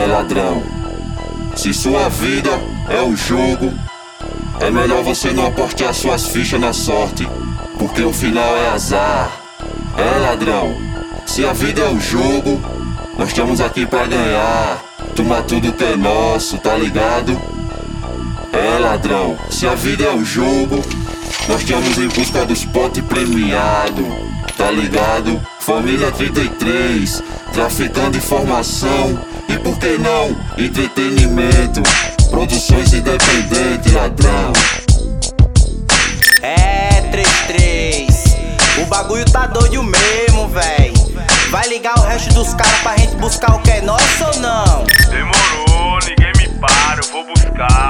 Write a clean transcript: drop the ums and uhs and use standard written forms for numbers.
ladrão, se sua vida é um jogo, é melhor você não apostar suas fichas na sorte, porque o final é azar. É ladrão, se a vida é um jogo, nós estamos aqui pra ganhar, tomar tudo que é nosso, tá ligado? É ladrão, se a vida é um jogo, nós estamos em busca dos potes premiado, tá ligado? Família 33, traficando informação e por que não, entretenimento, produções independentes, ladrão. É 33, o bagulho tá doido mesmo, véi. Vai ligar o resto dos caras pra gente buscar o que é nosso ou não? Demorou, ninguém me para, eu vou buscar.